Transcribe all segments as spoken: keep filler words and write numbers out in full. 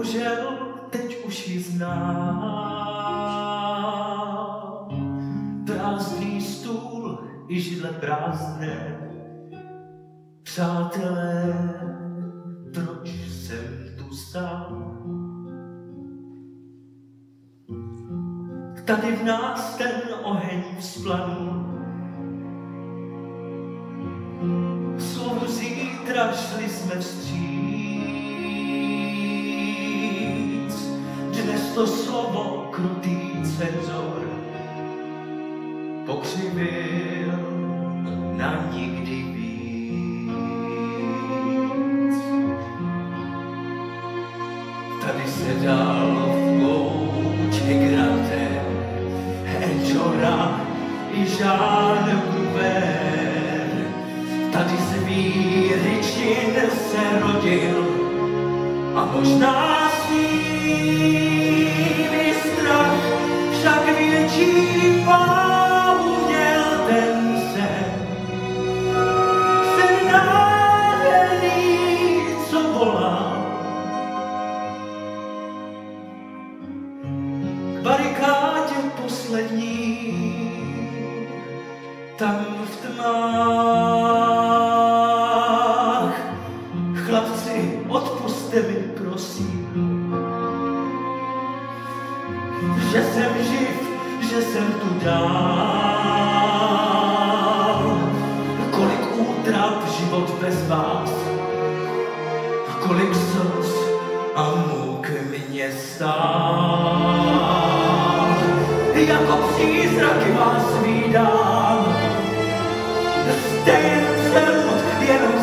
bohužel teď už ji znám. Prázdný stůl i židle prázdné. Přátelé, proč jsem tu sám? Tady v nás ten oheň vzplanul. Slovu zítra šli jsme vstříc. Dnes to slovo krutý cenzor pokřivil na nikdy víc. Tady se dal v koutě gratem Enčora i Jean Prouvaire. Tady Svíryčin se rodil a možná svými strach, však větší páhu měl ten sen. Sen nádherný, co volá k barikádě poslední, tam v tmách. Chlapci, odpusťte mi, prosím, že jsem živ, že jsem tu dál. Kolik útrap život bez vás, kolik slz a můk mě stál. Jako přízraky vás vídám, jste jen celud, jenom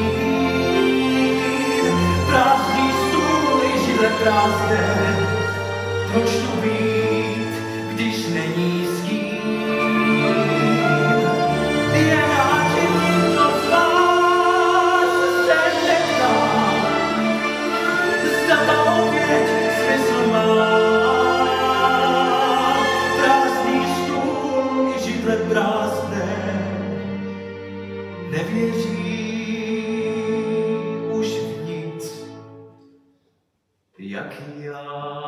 stín. Prázdný stůl i židle prázdné, proč tu být, když není s kým? Je rád, že nikdo z vás se neptá, zda ta oběť smysl má. Prázdný stůl i židle prázdné, nevěří už v nic, jak já.